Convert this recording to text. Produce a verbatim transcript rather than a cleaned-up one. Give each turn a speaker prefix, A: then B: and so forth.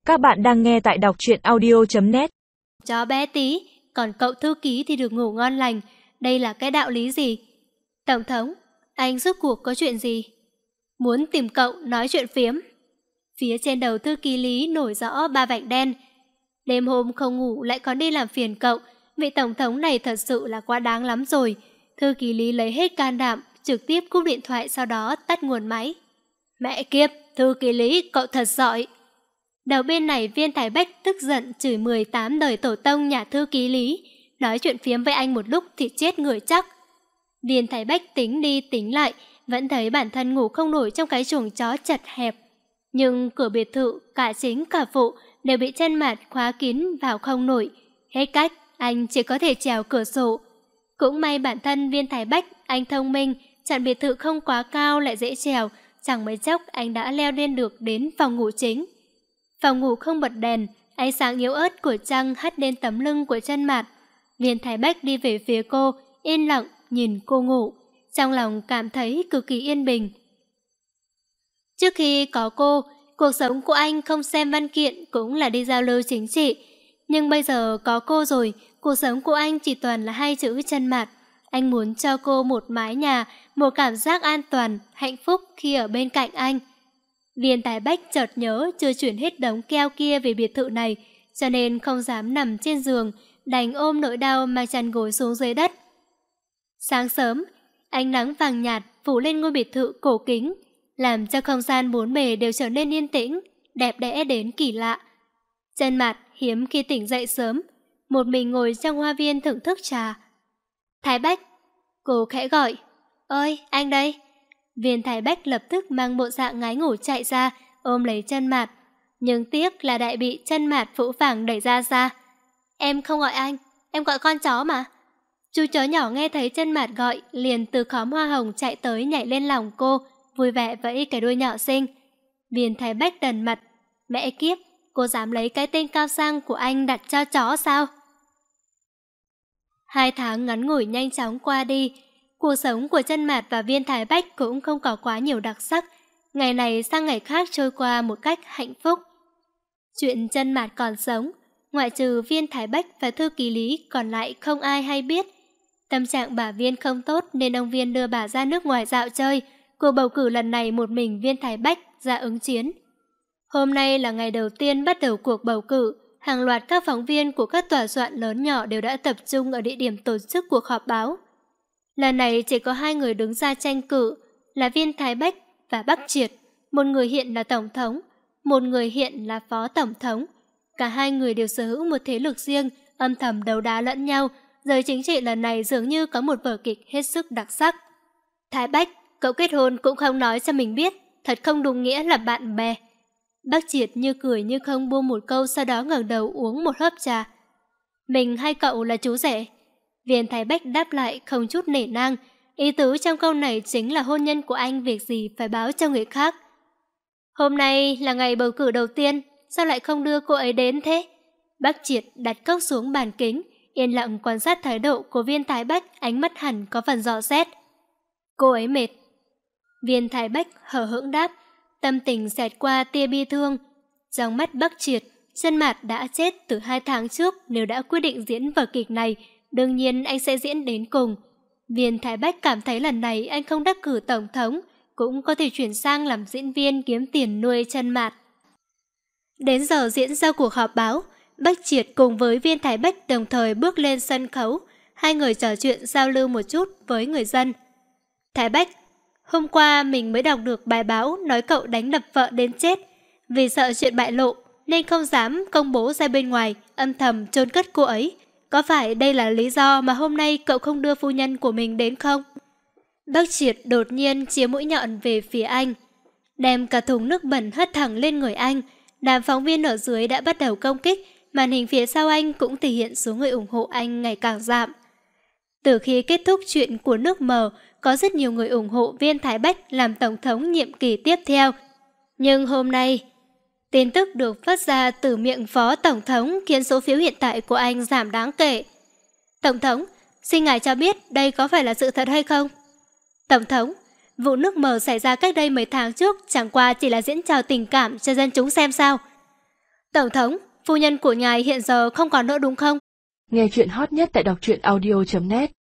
A: Các bạn đang nghe tại đọc truyện audio chấm net.
B: Chó bé tí, còn cậu thư ký thì được ngủ ngon lành. Đây là cái đạo lý gì? Tổng thống, anh rốt cuộc có chuyện gì? Muốn tìm cậu nói chuyện phiếm. Phía trên đầu thư ký Lý nổi rõ ba vạch đen. Đêm hôm không ngủ lại còn đi làm phiền cậu. Vị tổng thống này thật sự là quá đáng lắm rồi. Thư ký Lý lấy hết can đảm, trực tiếp cúp điện thoại, sau đó tắt nguồn máy. Mẹ kiếp, thư ký Lý, cậu thật giỏi. Đầu bên này Viên Thái Bách tức giận chửi mười tám đời tổ tông nhà thư ký Lý. Nói chuyện phiếm với anh một lúc thì chết người chắc. Viên Thái Bách tính đi tính lại, vẫn thấy bản thân ngủ không nổi trong cái chuồng chó chật hẹp. Nhưng cửa biệt thự, cả chính cả phụ đều bị chân mạt khóa kín vào không nổi. Hết cách, anh chỉ có thể trèo cửa sổ. Cũng may bản thân Viên Thái Bách, anh thông minh, chọn biệt thự không quá cao lại dễ trèo. Chẳng mấy chốc anh đã leo lên được đến phòng ngủ chính. Phòng ngủ không bật đèn, ánh sáng yếu ớt của trăng hắt lên tấm lưng của chân mạt. Viên Thái Bách đi về phía cô, yên lặng nhìn cô ngủ, trong lòng cảm thấy cực kỳ yên bình. Trước khi có cô, cuộc sống của anh không xem văn kiện cũng là đi giao lưu chính trị. Nhưng bây giờ có cô rồi, cuộc sống của anh chỉ toàn là hai chữ chân mạt. Anh muốn cho cô một mái nhà, một cảm giác an toàn, hạnh phúc khi ở bên cạnh anh. Viên Thái Bách chợt nhớ chưa chuyển hết đống keo kia về biệt thự này, cho nên không dám nằm trên giường, đành ôm nỗi đau mà chăn gối xuống dưới đất. Sáng sớm, ánh nắng vàng nhạt phủ lên ngôi biệt thự cổ kính, làm cho không gian bốn bề đều trở nên yên tĩnh, đẹp đẽ đến kỳ lạ. Chân Mạt hiếm khi tỉnh dậy sớm, một mình ngồi trong hoa viên thưởng thức trà. Thái Bách, cô khẽ gọi, ơi anh đây. Viên Thái Bách lập tức mang bộ dạng ngái ngủ chạy ra, ôm lấy Chân Mạt. Nhưng tiếc là đại bị Chân Mạt phũ phàng đẩy ra ra. Em không gọi anh, em gọi con chó mà. Chú chó nhỏ nghe thấy Chân Mạt gọi, liền từ khóm hoa hồng chạy tới nhảy lên lòng cô, vui vẻ vẫy cái đuôi nhỏ xinh. Viên Thái Bách đần mặt, mẹ kiếp, cô dám lấy cái tên cao sang của anh đặt cho chó sao? Hai tháng ngắn ngủi nhanh chóng qua đi. Cuộc sống của Chân Mạt và Viên Thái Bách cũng không có quá nhiều đặc sắc. Ngày này sang ngày khác trôi qua một cách hạnh phúc. Chuyện Chân Mạt còn sống, ngoại trừ Viên Thái Bách và thư ký Lý, còn lại không ai hay biết. Tâm trạng bà Viên không tốt nên ông Viên đưa bà ra nước ngoài dạo chơi. Cuộc bầu cử lần này một mình Viên Thái Bách ra ứng chiến. Hôm nay là ngày đầu tiên bắt đầu cuộc bầu cử. Hàng loạt các phóng viên của các tòa soạn lớn nhỏ đều đã tập trung ở địa điểm tổ chức cuộc họp báo. Lần này chỉ có hai người đứng ra tranh cử, là Viên Thái Bách và Bắc Triệt. Một người hiện là tổng thống, một người hiện là phó tổng thống. Cả hai người đều sở hữu một thế lực riêng, âm thầm đấu đá lẫn nhau. Giới chính trị lần này dường như có một vở kịch hết sức đặc sắc. Thái Bách, cậu kết hôn cũng không nói cho mình biết, thật không đúng nghĩa là bạn bè. Bắc Triệt như cười như không buông một câu, sau đó ngẩng đầu uống một hớp trà. Mình hay cậu là chú rể? Viên Thái Bách đáp lại không chút nể nang. Ý tứ trong câu này chính là hôn nhân của anh việc gì phải báo cho người khác. Hôm nay là ngày bầu cử đầu tiên, sao lại không đưa cô ấy đến thế? Bắc Triệt đặt cốc xuống bàn kính, yên lặng quan sát thái độ của Viên Thái Bách, ánh mắt hẳn có phần dò xét. Cô ấy mệt. Viên Thái Bách hờ hững đáp, tâm tình xẹt qua tia bi thương. Trong mắt Bắc Triệt, Chân Mạt đã chết từ hai tháng trước. Nếu đã quyết định diễn vở kịch này, đương nhiên anh sẽ diễn đến cùng. Viên Thái Bách cảm thấy lần này anh không đắc cử tổng thống, cũng có thể chuyển sang làm diễn viên kiếm tiền nuôi Chân Mạt. Đến giờ diễn ra cuộc họp báo, Bắc Triệt cùng với Viên Thái Bách đồng thời bước lên sân khấu. Hai người trò chuyện giao lưu một chút với người dân. Thái Bách, hôm qua mình mới đọc được bài báo nói cậu đánh đập vợ đến chết. Vì sợ chuyện bại lộ nên không dám công bố ra bên ngoài, âm thầm chôn cất cô ấy. Có phải đây là lý do mà hôm nay cậu không đưa phu nhân của mình đến không? Bắc Triệt đột nhiên chĩa mũi nhọn về phía anh, đem cả thùng nước bẩn hất thẳng lên người anh. Đám phóng viên ở dưới đã bắt đầu công kích, màn hình phía sau anh cũng thể hiện số người ủng hộ anh ngày càng giảm. Từ khi kết thúc chuyện của nước mờ, có rất nhiều người ủng hộ Viên Thái Bách làm tổng thống nhiệm kỳ tiếp theo. Nhưng hôm nay, tin tức được phát ra từ miệng phó tổng thống khiến số phiếu hiện tại của anh giảm đáng kể. Tổng thống, xin ngài cho biết đây có phải là sự thật hay không? Tổng thống, vụ nước mờ xảy ra cách đây mấy tháng trước chẳng qua chỉ là diễn trò tình cảm cho dân chúng xem sao. Tổng thống, phu nhân của ngài hiện giờ không còn nữa đúng không?
C: Nghe chuyện hot nhất tại đọc truyện audio chấm net.